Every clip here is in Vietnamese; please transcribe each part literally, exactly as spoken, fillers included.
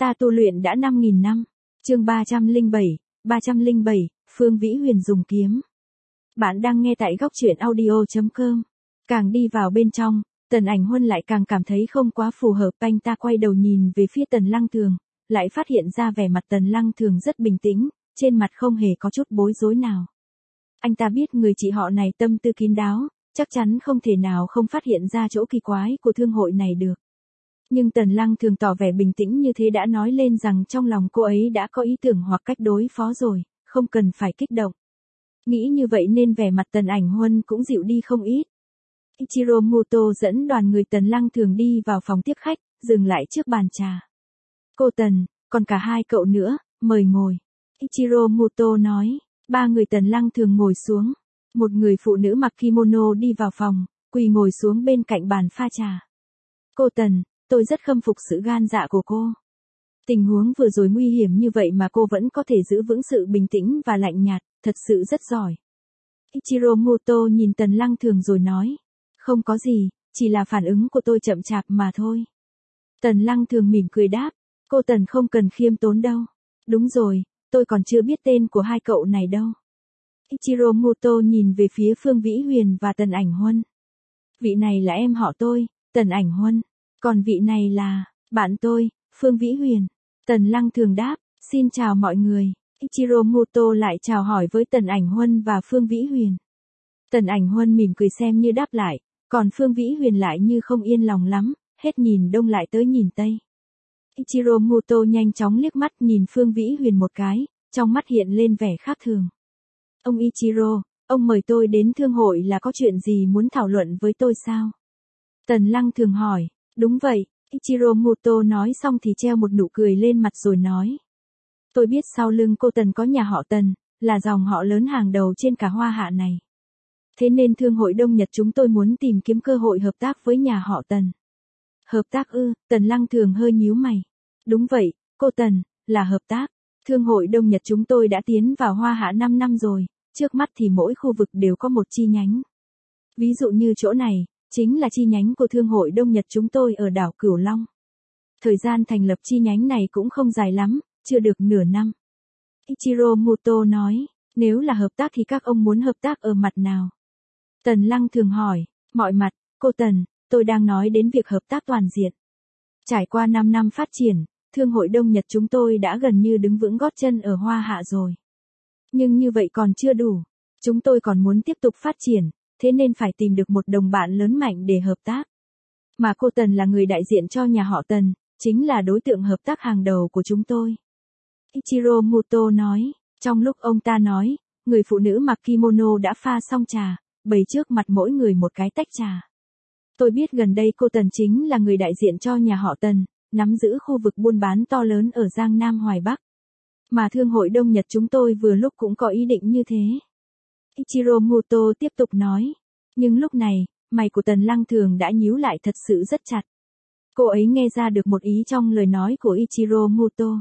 Ta tu luyện đã năm nghìn năm. Chương ba trăm lẻ bảy, ba trăm lẻ bảy, Phương Vĩ Huyền dùng kiếm. Bạn đang nghe tại góc truyện audio chấm com. Càng đi vào bên trong, Tần Ảnh Huân lại càng cảm thấy không quá phù hợp. Anh ta quay đầu nhìn về phía Tần Lăng Thường, lại phát hiện ra vẻ mặt Tần Lăng Thường rất bình tĩnh, trên mặt không hề có chút bối rối nào. Anh ta biết người chị họ này tâm tư kín đáo, chắc chắn không thể nào không phát hiện ra chỗ kỳ quái của thương hội này được. Nhưng Tần Lăng Thường tỏ vẻ bình tĩnh như thế đã nói lên rằng trong lòng cô ấy đã có ý tưởng hoặc cách đối phó rồi, không cần phải kích động. Nghĩ như vậy nên vẻ mặt Tần Ảnh Huân cũng dịu đi không ít. Ichiro Muto dẫn đoàn người Tần Lăng Thường đi vào phòng tiếp khách, dừng lại trước bàn trà. Cô Tần, còn cả hai cậu nữa, mời ngồi. Ichiro Muto nói. Ba người Tần Lăng Thường ngồi xuống. Một người phụ nữ mặc kimono đi vào phòng, quỳ ngồi xuống bên cạnh bàn pha trà. Cô Tần, tôi rất khâm phục sự gan dạ của cô. Tình huống vừa rồi nguy hiểm như vậy mà cô vẫn có thể giữ vững sự bình tĩnh và lạnh nhạt, thật sự rất giỏi. Ichiro Muto nhìn Tần Lăng Thường rồi nói. Không có gì, chỉ là phản ứng của tôi chậm chạp mà thôi. Tần Lăng Thường mỉm cười đáp. Cô Tần không cần khiêm tốn đâu. Đúng rồi, tôi còn chưa biết tên của hai cậu này đâu. Ichiro Muto nhìn về phía Phương Vĩ Huyền và Tần Ảnh Huân. Vị này là em họ tôi, Tần Ảnh Huân. Còn vị này là, bạn tôi, Phương Vĩ Huyền. Tần Lăng Thường đáp, xin chào mọi người. Ichiro Muto lại chào hỏi với Tần Ảnh Huân và Phương Vĩ Huyền. Tần Ảnh Huân mỉm cười xem như đáp lại, còn Phương Vĩ Huyền lại như không yên lòng lắm, hết nhìn đông lại tới nhìn tây. Ichiro Muto nhanh chóng liếc mắt nhìn Phương Vĩ Huyền một cái, trong mắt hiện lên vẻ khác thường. Ông Ichiro, ông mời tôi đến thương hội là có chuyện gì muốn thảo luận với tôi sao? Tần Lăng Thường hỏi. Đúng vậy, Ichiro Muto nói xong thì treo một nụ cười lên mặt rồi nói. Tôi biết sau lưng cô Tần có nhà họ Tần, là dòng họ lớn hàng đầu trên cả Hoa Hạ này. Thế nên thương hội Đông Nhật chúng tôi muốn tìm kiếm cơ hội hợp tác với nhà họ Tần. Hợp tác ư? Tần Lăng Thường hơi nhíu mày. Đúng vậy, cô Tần, là hợp tác. Thương hội Đông Nhật chúng tôi đã tiến vào Hoa Hạ năm năm rồi, trước mắt thì mỗi khu vực đều có một chi nhánh. Ví dụ như chỗ này, chính là chi nhánh của Thương hội Đông Nhật chúng tôi ở đảo Cửu Long. Thời gian thành lập chi nhánh này cũng không dài lắm, chưa được nửa năm. Ichiro Muto nói, nếu là hợp tác thì các ông muốn hợp tác ở mặt nào? Tần Lăng Thường hỏi, mọi mặt, cô Tần, tôi đang nói đến việc hợp tác toàn diện. Trải qua năm năm phát triển, Thương hội Đông Nhật chúng tôi đã gần như đứng vững gót chân ở Hoa Hạ rồi. Nhưng như vậy còn chưa đủ. Chúng tôi còn muốn tiếp tục phát triển, thế nên phải tìm được một đồng bạn lớn mạnh để hợp tác. Mà cô Tần là người đại diện cho nhà họ Tần, chính là đối tượng hợp tác hàng đầu của chúng tôi. Ichiro Muto nói, trong lúc ông ta nói, người phụ nữ mặc kimono đã pha xong trà, bày trước mặt mỗi người một cái tách trà. Tôi biết gần đây cô Tần chính là người đại diện cho nhà họ Tần, nắm giữ khu vực buôn bán to lớn ở Giang Nam Hoài Bắc. Mà Thương hội Đông Nhật chúng tôi vừa lúc cũng có ý định như thế. Ichiro Muto tiếp tục nói. Nhưng lúc này, mày của Tần Lăng Thường đã nhíu lại thật sự rất chặt. Cô ấy nghe ra được một ý trong lời nói của Ichiro Muto.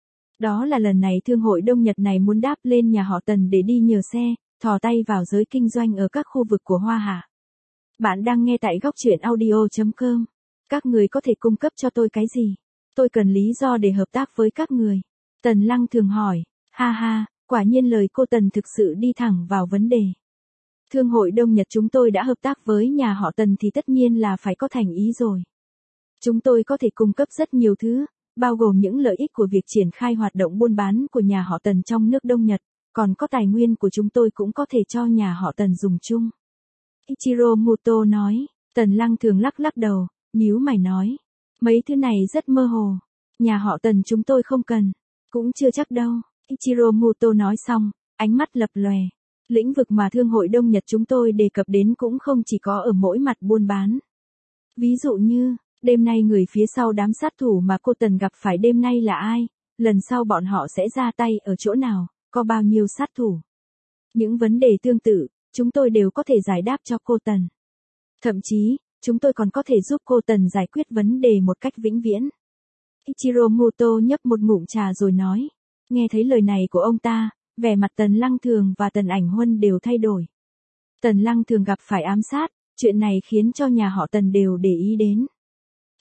Đó là lần này Thương hội Đông Nhật này muốn đáp lên nhà họ Tần để đi nhờ xe, thò tay vào giới kinh doanh ở các khu vực của Hoa Hạ. Bạn đang nghe tại góc truyện audio chấm com. Các người có thể cung cấp cho tôi cái gì? Tôi cần lý do để hợp tác với các người. Tần Lăng Thường hỏi. Ha ha, quả nhiên lời cô Tần thực sự đi thẳng vào vấn đề. Thương hội Đông Nhật chúng tôi đã hợp tác với nhà họ Tần thì tất nhiên là phải có thành ý rồi. Chúng tôi có thể cung cấp rất nhiều thứ, bao gồm những lợi ích của việc triển khai hoạt động buôn bán của nhà họ Tần trong nước Đông Nhật, còn có tài nguyên của chúng tôi cũng có thể cho nhà họ Tần dùng chung. Ichiro Muto nói. Tần Lăng Thường lắc lắc đầu, nhíu mày nói. Mấy thứ này rất mơ hồ. Nhà họ Tần chúng tôi không cần. Cũng chưa chắc đâu. Ichiro Muto nói xong, ánh mắt lập lòe. Lĩnh vực mà Thương hội Đông Nhật chúng tôi đề cập đến cũng không chỉ có ở mỗi mặt buôn bán. Ví dụ như, đêm nay người phía sau đám sát thủ mà cô Tần gặp phải đêm nay là ai? Lần sau bọn họ sẽ ra tay ở chỗ nào? Có bao nhiêu sát thủ? Những vấn đề tương tự, chúng tôi đều có thể giải đáp cho cô Tần. Thậm chí, chúng tôi còn có thể giúp cô Tần giải quyết vấn đề một cách vĩnh viễn. Ichiro Muto nhấp một ngụm trà rồi nói. Nghe thấy lời này của ông ta, vẻ mặt Tần Lăng Thường và Tần Ảnh Huân đều thay đổi. Tần Lăng Thường gặp phải ám sát, chuyện này khiến cho nhà họ Tần đều để ý đến.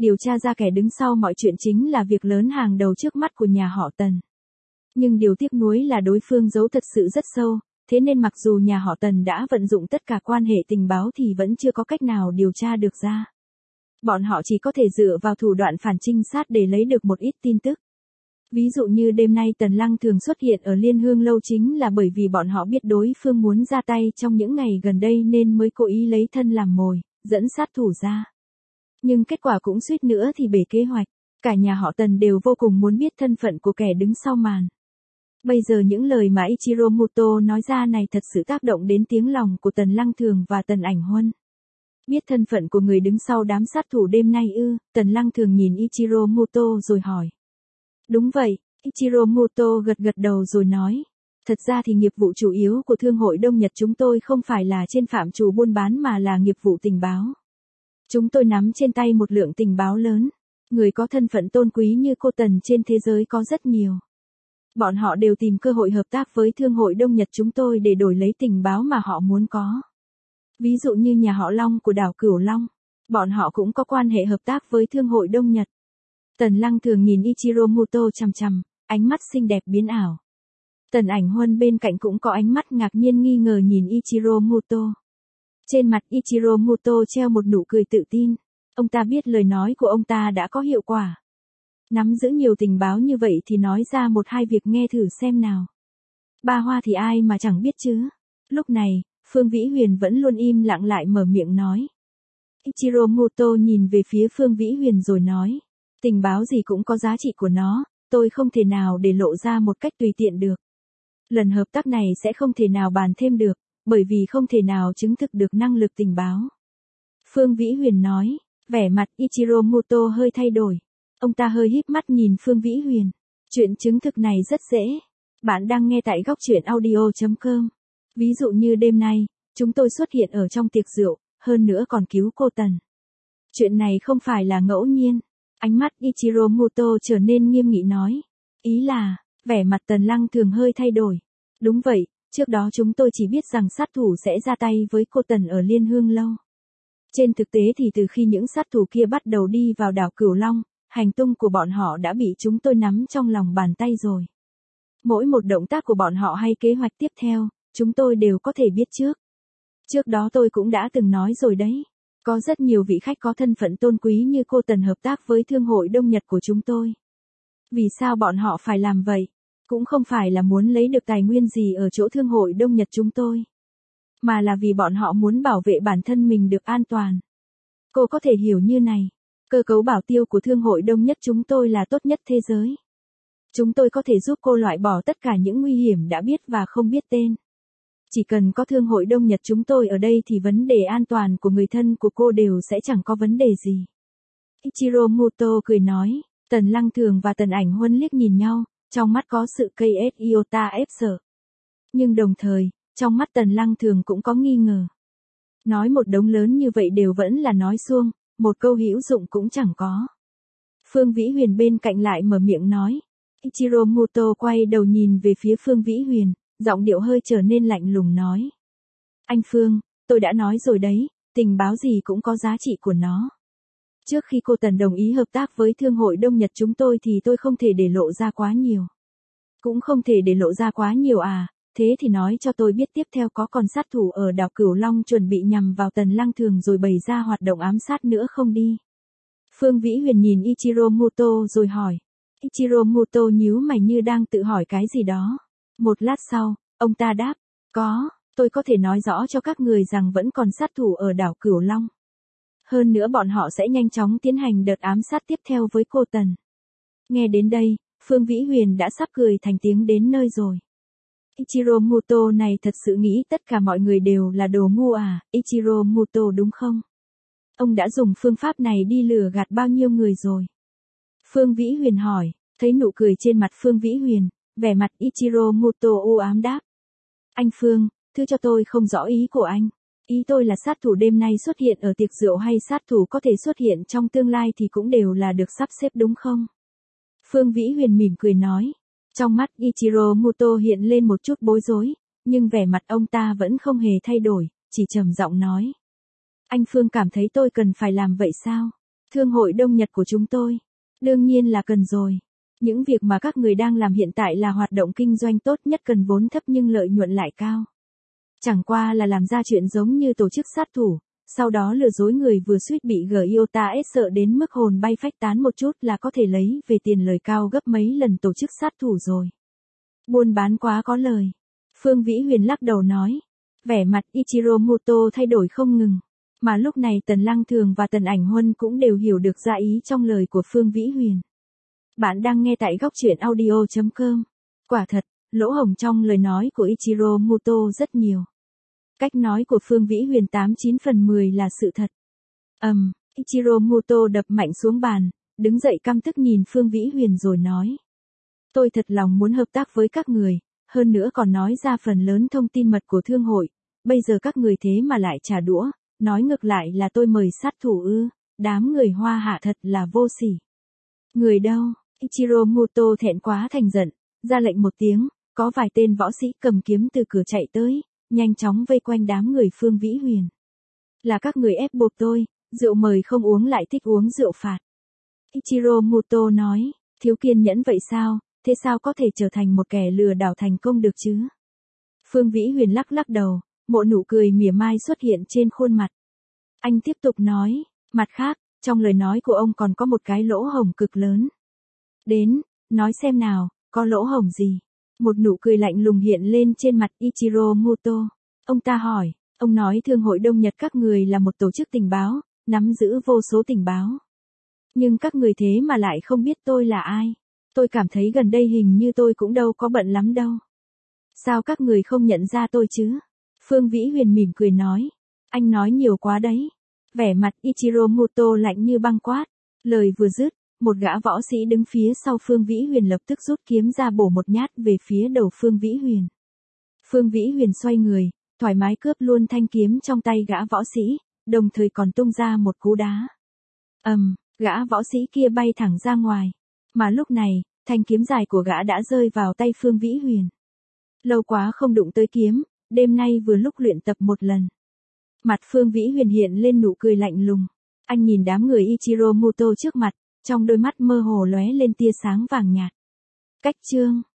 Điều tra ra kẻ đứng sau mọi chuyện chính là việc lớn hàng đầu trước mắt của nhà họ Tần. Nhưng điều tiếc nuối là đối phương giấu thật sự rất sâu, thế nên mặc dù nhà họ Tần đã vận dụng tất cả quan hệ tình báo thì vẫn chưa có cách nào điều tra được ra. Bọn họ chỉ có thể dựa vào thủ đoạn phản trinh sát để lấy được một ít tin tức. Ví dụ như đêm nay Tần Lăng thường xuất hiện ở Liên Hương Lâu chính là bởi vì bọn họ biết đối phương muốn ra tay trong những ngày gần đây nên mới cố ý lấy thân làm mồi, dẫn sát thủ ra. Nhưng kết quả cũng suýt nữa thì bể kế hoạch, cả nhà họ Tần đều vô cùng muốn biết thân phận của kẻ đứng sau màn. Bây giờ những lời mà Ichiro Muto nói ra này thật sự tác động đến tiếng lòng của Tần Lăng Thường và Tần Ảnh Huân. Biết thân phận của người đứng sau đám sát thủ đêm nay ư? Tần Lăng Thường nhìn Ichiro Muto rồi hỏi. Đúng vậy, Ichiro Muto gật gật đầu rồi nói. Thật ra thì nghiệp vụ chủ yếu của Thương hội Đông Nhật chúng tôi không phải là trên phạm trù buôn bán mà là nghiệp vụ tình báo. Chúng tôi nắm trên tay một lượng tình báo lớn. Người có thân phận tôn quý như cô Tần trên thế giới có rất nhiều. Bọn họ đều tìm cơ hội hợp tác với Thương hội Đông Nhật chúng tôi để đổi lấy tình báo mà họ muốn có. Ví dụ như nhà họ Long của đảo Cửu Long. Bọn họ cũng có quan hệ hợp tác với Thương hội Đông Nhật. Tần Lăng Thường nhìn Ichiro Muto chằm chằm, ánh mắt xinh đẹp biến ảo. Tần Ảnh Huân bên cạnh cũng có ánh mắt ngạc nhiên nghi ngờ nhìn Ichiro Muto. Trên mặt Ichiro Muto treo một nụ cười tự tin. Ông ta biết lời nói của ông ta đã có hiệu quả. Nắm giữ nhiều tình báo như vậy thì nói ra một hai việc nghe thử xem nào. Ba Hoa thì ai mà chẳng biết chứ. Lúc này, Phương Vĩ Huyền vẫn luôn im lặng lại mở miệng nói. Ichiro Muto nhìn về phía Phương Vĩ Huyền rồi nói. Tình báo gì cũng có giá trị của nó, tôi không thể nào để lộ ra một cách tùy tiện được. Lần hợp tác này sẽ không thể nào bàn thêm được, bởi vì không thể nào chứng thực được năng lực tình báo. Phương Vĩ Huyền nói, vẻ mặt Ichiro Muto hơi thay đổi. Ông ta hơi híp mắt nhìn Phương Vĩ Huyền. Chuyện chứng thực này rất dễ. Bạn đang nghe tại góc truyện audio chấm com. Ví dụ như đêm nay, chúng tôi xuất hiện ở trong tiệc rượu, hơn nữa còn cứu cô Tần. Chuyện này không phải là ngẫu nhiên. Ánh mắt Ichiro Muto trở nên nghiêm nghị nói. Ý là, vẻ mặt Tần Lăng Thường hơi thay đổi. Đúng vậy, trước đó chúng tôi chỉ biết rằng sát thủ sẽ ra tay với cô Tần ở Liên Hương Lâu. Trên thực tế thì từ khi những sát thủ kia bắt đầu đi vào đảo Cửu Long, hành tung của bọn họ đã bị chúng tôi nắm trong lòng bàn tay rồi. Mỗi một động tác của bọn họ hay kế hoạch tiếp theo, chúng tôi đều có thể biết trước. Trước đó tôi cũng đã từng nói rồi đấy. Có rất nhiều vị khách có thân phận tôn quý như cô Tần hợp tác với Thương hội Đông Nhật của chúng tôi. Vì sao bọn họ phải làm vậy? Cũng không phải là muốn lấy được tài nguyên gì ở chỗ Thương hội Đông Nhật chúng tôi. Mà là vì bọn họ muốn bảo vệ bản thân mình được an toàn. Cô có thể hiểu như này. Cơ cấu bảo tiêu của Thương hội Đông Nhất chúng tôi là tốt nhất thế giới. Chúng tôi có thể giúp cô loại bỏ tất cả những nguy hiểm đã biết và không biết tên. Chỉ cần có Thương hội Đông Nhật chúng tôi ở đây thì vấn đề an toàn của người thân của cô đều sẽ chẳng có vấn đề gì. Ichiro Muto cười nói, Tần Lăng Thường và Tần Ảnh Huân liếc nhìn nhau, trong mắt có sự cây ét iota ép sợ. Nhưng đồng thời, trong mắt Tần Lăng Thường cũng có nghi ngờ. Nói một đống lớn như vậy đều vẫn là nói suông, một câu hữu dụng cũng chẳng có. Phương Vĩ Huyền bên cạnh lại mở miệng nói. Ichiro Muto quay đầu nhìn về phía Phương Vĩ Huyền, giọng điệu hơi trở nên lạnh lùng nói. Anh Phương, tôi đã nói rồi đấy, tình báo gì cũng có giá trị của nó. Trước khi cô Tần đồng ý hợp tác với Thương hội Đông Nhật chúng tôi thì tôi không thể để lộ ra quá nhiều. Cũng không thể để lộ ra quá nhiều à, thế thì nói cho tôi biết tiếp theo có còn sát thủ ở đảo Cửu Long chuẩn bị nhằm vào Tần Lăng Thường rồi bày ra hoạt động ám sát nữa không đi. Phương Vĩ Huyền nhìn Ichiro Muto rồi hỏi. Ichiro Muto nhíu mày như đang tự hỏi cái gì đó. Một lát sau, ông ta đáp, có, tôi có thể nói rõ cho các người rằng vẫn còn sát thủ ở đảo Cửu Long. Hơn nữa bọn họ sẽ nhanh chóng tiến hành đợt ám sát tiếp theo với cô Tần. Nghe đến đây, Phương Vĩ Huyền đã sắp cười thành tiếng đến nơi rồi. Ichiro Muto này thật sự nghĩ tất cả mọi người đều là đồ ngu à, Ichiro Muto đúng không? Ông đã dùng phương pháp này đi lừa gạt bao nhiêu người rồi? Phương Vĩ Huyền hỏi, thấy nụ cười trên mặt Phương Vĩ Huyền, vẻ mặt Ichiro Muto u ám đáp. Anh Phương, thứ cho tôi không rõ ý của anh. Ý tôi là sát thủ đêm nay xuất hiện ở tiệc rượu hay sát thủ có thể xuất hiện trong tương lai thì cũng đều là được sắp xếp đúng không? Phương Vĩ Huyền mỉm cười nói. Trong mắt Ichiro Muto hiện lên một chút bối rối, nhưng vẻ mặt ông ta vẫn không hề thay đổi, chỉ trầm giọng nói. Anh Phương cảm thấy tôi cần phải làm vậy sao? Thương hội Đông Nhật của chúng tôi. Đương nhiên là cần rồi. Những việc mà các người đang làm hiện tại là hoạt động kinh doanh tốt nhất, cần vốn thấp nhưng lợi nhuận lại cao. Chẳng qua là làm ra chuyện giống như tổ chức sát thủ, sau đó lừa dối người vừa suýt bị Giota ét sợ đến mức hồn bay phách tán một chút là có thể lấy về tiền lời cao gấp mấy lần tổ chức sát thủ rồi. Buôn bán quá có lời. Phương Vĩ Huyền lắc đầu nói. Vẻ mặt Ichiro Muto thay đổi không ngừng. Mà lúc này Tần Lăng Thường và Tần Ảnh Huân cũng đều hiểu được ra ý trong lời của Phương Vĩ Huyền. Bạn đang nghe tại góc truyện audio chấm com. Quả thật, lỗ hổng trong lời nói của Ichiro Muto rất nhiều. Cách nói của Phương Vĩ Huyền tám chín phần mười là sự thật. Ầm, um, Ichiro Muto đập mạnh xuống bàn, đứng dậy căm tức nhìn Phương Vĩ Huyền rồi nói. Tôi thật lòng muốn hợp tác với các người, hơn nữa còn nói ra phần lớn thông tin mật của thương hội. Bây giờ các người thế mà lại trả đũa, nói ngược lại là tôi mời sát thủ ư, đám người Hoa Hạ thật là vô sỉ. Người đâu? Ichiro Muto thẹn quá thành giận, ra lệnh một tiếng, có vài tên võ sĩ cầm kiếm từ cửa chạy tới, nhanh chóng vây quanh đám người Phương Vĩ Huyền. Là các người ép buộc tôi, rượu mời không uống lại thích uống rượu phạt. Ichiro Muto nói, thiếu kiên nhẫn vậy sao, thế sao có thể trở thành một kẻ lừa đảo thành công được chứ? Phương Vĩ Huyền lắc lắc đầu, một nụ cười mỉa mai xuất hiện trên khuôn mặt. Anh tiếp tục nói, mặt khác, trong lời nói của ông còn có một cái lỗ hổng cực lớn. Đến, nói xem nào, có lỗ hổng gì? Một nụ cười lạnh lùng hiện lên trên mặt Ichiro Muto. Ông ta hỏi, ông nói Thương hội Đông Nhật các người là một tổ chức tình báo, nắm giữ vô số tình báo. Nhưng các người thế mà lại không biết tôi là ai. Tôi cảm thấy gần đây hình như tôi cũng đâu có bận lắm đâu. Sao các người không nhận ra tôi chứ? Phương Vĩ Huyền mỉm cười nói. Anh nói nhiều quá đấy. Vẻ mặt Ichiro Muto lạnh như băng quát. Lời vừa dứt, một gã võ sĩ đứng phía sau Phương Vĩ Huyền lập tức rút kiếm ra bổ một nhát về phía đầu Phương Vĩ Huyền. Phương Vĩ Huyền xoay người, thoải mái cướp luôn thanh kiếm trong tay gã võ sĩ, đồng thời còn tung ra một cú đá. Ầm, um, gã võ sĩ kia bay thẳng ra ngoài. Mà lúc này, thanh kiếm dài của gã đã rơi vào tay Phương Vĩ Huyền. Lâu quá không đụng tới kiếm, đêm nay vừa lúc luyện tập một lần. Mặt Phương Vĩ Huyền hiện lên nụ cười lạnh lùng. Anh nhìn đám người Ichiro Muto trước mặt, trong đôi mắt mơ hồ lóe lên tia sáng vàng nhạt. Cách chương